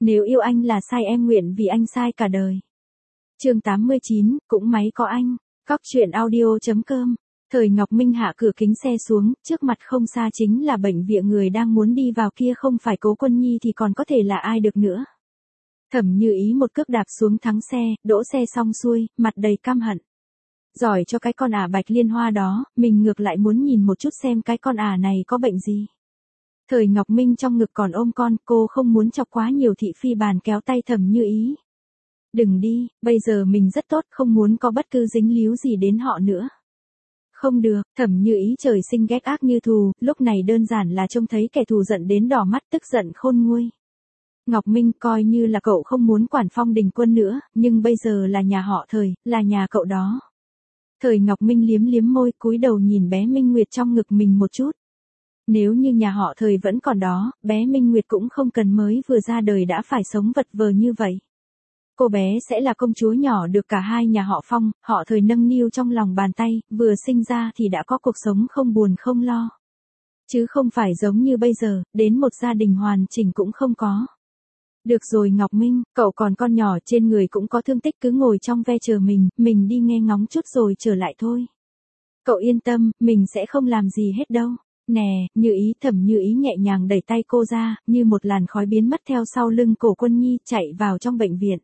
Nếu yêu anh là sai em nguyện vì anh sai cả đời. Chương 89, cũng máy có anh. Cóc truyện audio.com. Thời Ngọc Minh hạ cửa kính xe xuống, trước mặt không xa chính là bệnh viện, người đang muốn đi vào kia không phải Cố Quân Nhi thì còn có thể là ai được nữa. Thẩm Như Ý một cước đạp xuống thắng xe, đỗ xe xong xuôi, mặt đầy căm hận. Giỏi cho cái con ả Bạch Liên Hoa đó, mình ngược lại muốn nhìn một chút xem cái con ả này có bệnh gì. Thời Ngọc Minh trong ngực còn ôm con, cô không muốn chọc quá nhiều thị phi bàn kéo tay Thẩm Như Ý. Đừng đi, bây giờ mình rất tốt, không muốn có bất cứ dính líu gì đến họ nữa. Không được, Thẩm Như Ý trời sinh ghét ác như thù, lúc này đơn giản là trông thấy kẻ thù giận đến đỏ mắt, tức giận khôn nguôi. Ngọc Minh, coi như là cậu không muốn quản Phong Đình Quân nữa, nhưng bây giờ là nhà họ Thời, là nhà cậu đó. Thời Ngọc Minh liếm liếm môi, cúi đầu nhìn bé Minh Nguyệt trong ngực mình một chút. Nếu như nhà họ Thời vẫn còn đó, bé Minh Nguyệt cũng không cần mới vừa ra đời đã phải sống vật vờ như vậy. Cô bé sẽ là công chúa nhỏ được cả hai nhà họ Phong, họ Thời nâng niu trong lòng bàn tay, vừa sinh ra thì đã có cuộc sống không buồn không lo. Chứ không phải giống như bây giờ, đến một gia đình hoàn chỉnh cũng không có. Được rồi Ngọc Minh, cậu còn con nhỏ, trên người cũng có thương tích, cứ ngồi trong ve chờ mình đi nghe ngóng chút rồi trở lại thôi. Cậu yên tâm, mình sẽ không làm gì hết đâu. Nè, Như Ý, Thẩm Như Ý nhẹ nhàng đẩy tay cô ra, như một làn khói biến mất theo sau lưng Cổ Quân Nhi, chạy vào trong bệnh viện.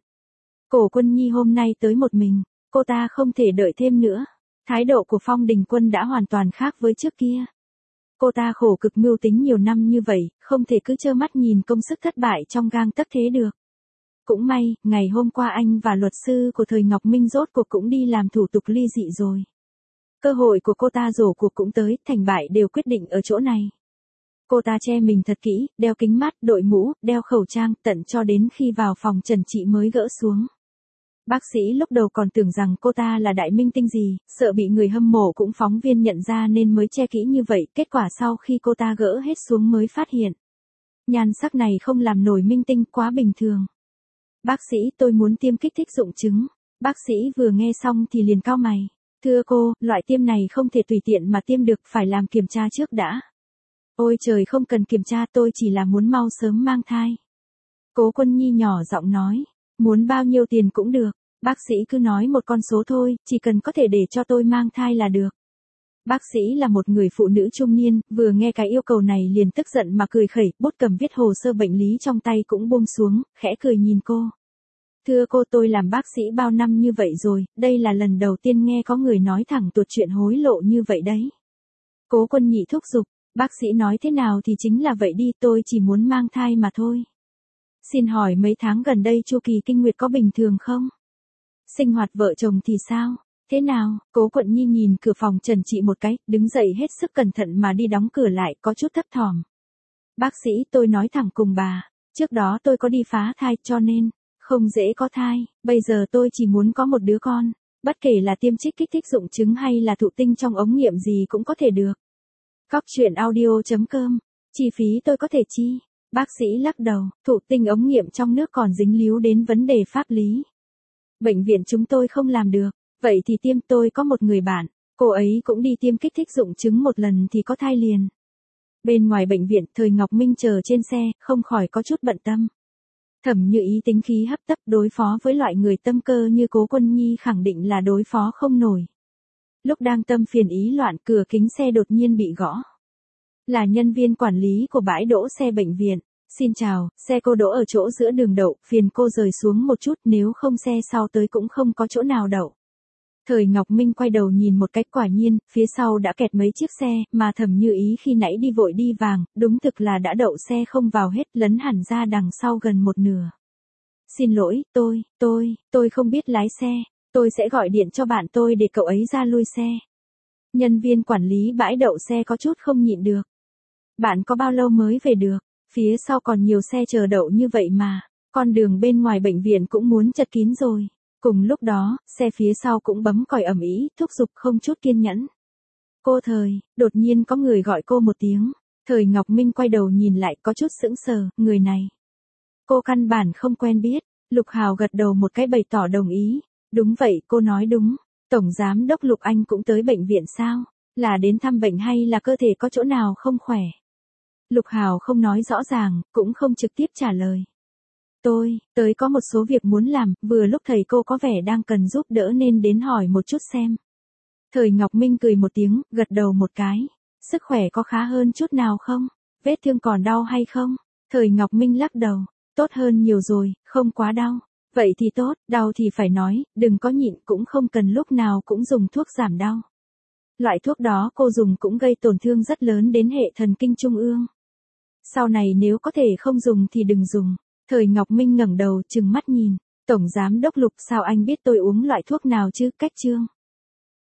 Cổ Quân Nhi hôm nay tới một mình, cô ta không thể đợi thêm nữa. Thái độ của Phong Đình Quân đã hoàn toàn khác với trước kia. Cô ta khổ cực mưu tính nhiều năm như vậy, không thể cứ trơ mắt nhìn công sức thất bại trong gang tấc thế được. Cũng may, ngày hôm qua anh và luật sư của Thời Ngọc Minh rốt cuộc cũng đi làm thủ tục ly dị rồi. Cơ hội của cô ta rổ cuộc cũng tới, thành bại đều quyết định ở chỗ này. Cô ta che mình thật kỹ, đeo kính mắt, đội mũ, đeo khẩu trang, tận cho đến khi vào phòng trần trị mới gỡ xuống. Bác sĩ lúc đầu còn tưởng rằng cô ta là đại minh tinh gì, sợ bị người hâm mộ cũng phóng viên nhận ra nên mới che kỹ như vậy, kết quả sau khi cô ta gỡ hết xuống mới phát hiện. Nhan sắc này không làm nổi minh tinh, quá bình thường. Bác sĩ, tôi muốn tiêm kích thích dụng trứng. Bác sĩ vừa nghe xong thì liền cau mày. Thưa cô, loại tiêm này không thể tùy tiện mà tiêm được, phải làm kiểm tra trước đã. Ôi trời, không cần kiểm tra, tôi chỉ là muốn mau sớm mang thai. Cố Quân Nhi nhỏ giọng nói, muốn bao nhiêu tiền cũng được, bác sĩ cứ nói một con số thôi, chỉ cần có thể để cho tôi mang thai là được. Bác sĩ là một người phụ nữ trung niên, vừa nghe cái yêu cầu này liền tức giận mà cười khẩy, bút cầm viết hồ sơ bệnh lý trong tay cũng buông xuống, khẽ cười nhìn cô. Thưa cô, tôi làm bác sĩ bao năm như vậy rồi, đây là lần đầu tiên nghe có người nói thẳng tuột chuyện hối lộ như vậy đấy. Cố Quân Nhị thúc giục, bác sĩ nói thế nào thì chính là vậy đi, tôi chỉ muốn mang thai mà thôi. Xin hỏi mấy tháng gần đây chu kỳ kinh nguyệt có bình thường không? Sinh hoạt vợ chồng thì sao? Thế nào? Cố Quận Nhi nhìn cửa phòng trần trị một cái, đứng dậy hết sức cẩn thận mà đi đóng cửa lại, có chút thấp thỏm. Bác sĩ, tôi nói thẳng cùng bà, trước đó tôi có đi phá thai cho nên không dễ có thai, bây giờ tôi chỉ muốn có một đứa con, bất kể là tiêm trích kích thích dụng trứng hay là thụ tinh trong ống nghiệm gì cũng có thể được. Cóc truyện audio.com, chi phí tôi có thể chi? Bác sĩ lắc đầu, thụ tinh ống nghiệm trong nước còn dính líu đến vấn đề pháp lý. Bệnh viện chúng tôi không làm được, vậy thì tiêm, tôi có một người bạn, cô ấy cũng đi tiêm kích thích dụng trứng một lần thì có thai liền. Bên ngoài bệnh viện, Thời Ngọc Minh chờ trên xe, không khỏi có chút bận tâm. Thẩm Như Ý tính khí hấp tấp, đối phó với loại người tâm cơ như Cố Quân Nhi khẳng định là đối phó không nổi. Lúc đang tâm phiền ý loạn, cửa kính xe đột nhiên bị gõ. Là nhân viên quản lý của bãi đỗ xe bệnh viện. Xin chào, xe cô đỗ ở chỗ giữa đường đậu, phiền cô rời xuống một chút, nếu không xe sau tới cũng không có chỗ nào đậu. Thời Ngọc Minh quay đầu nhìn một cách, quả nhiên, phía sau đã kẹt mấy chiếc xe, mà Thẩm Như Ý khi nãy đi vội đi vàng, đúng thực là đã đậu xe không vào hết, lấn hẳn ra đằng sau gần một nửa. Xin lỗi, tôi không biết lái xe, tôi sẽ gọi điện cho bạn tôi để cậu ấy ra lui xe. Nhân viên quản lý bãi đậu xe có chút không nhịn được. Bạn có bao lâu mới về được? Phía sau còn nhiều xe chờ đậu như vậy mà, con đường bên ngoài bệnh viện cũng muốn chật kín rồi. Cùng lúc đó, xe phía sau cũng bấm còi ầm ĩ, thúc giục không chút kiên nhẫn. Cô Thời, đột nhiên có người gọi cô một tiếng. Thời Ngọc Minh quay đầu nhìn lại, có chút sững sờ, người này. Cô căn bản không quen biết. Lục Hào gật đầu một cái bày tỏ đồng ý. Đúng vậy, cô nói đúng. Tổng giám đốc Lục Anh cũng tới bệnh viện sao? Là đến thăm bệnh hay là cơ thể có chỗ nào không khỏe? Lục Hào không nói rõ ràng, cũng không trực tiếp trả lời. Tới có một số việc muốn làm, vừa lúc thầy cô có vẻ đang cần giúp đỡ nên đến hỏi một chút xem. Thời Ngọc Minh cười một tiếng, gật đầu một cái. Sức khỏe có khá hơn chút nào không? Vết thương còn đau hay không? Thời Ngọc Minh lắc đầu. Tốt hơn nhiều rồi, không quá đau. Vậy thì tốt, đau thì phải nói, đừng có nhịn, cũng không cần lúc nào cũng dùng thuốc giảm đau. Loại thuốc đó cô dùng cũng gây tổn thương rất lớn đến hệ thần kinh trung ương. Sau này nếu có thể không dùng thì đừng dùng. Thời Ngọc Minh ngẩng đầu trừng mắt nhìn. Tổng giám đốc Lục, sao anh biết tôi uống loại thuốc nào chứ? Cách Trương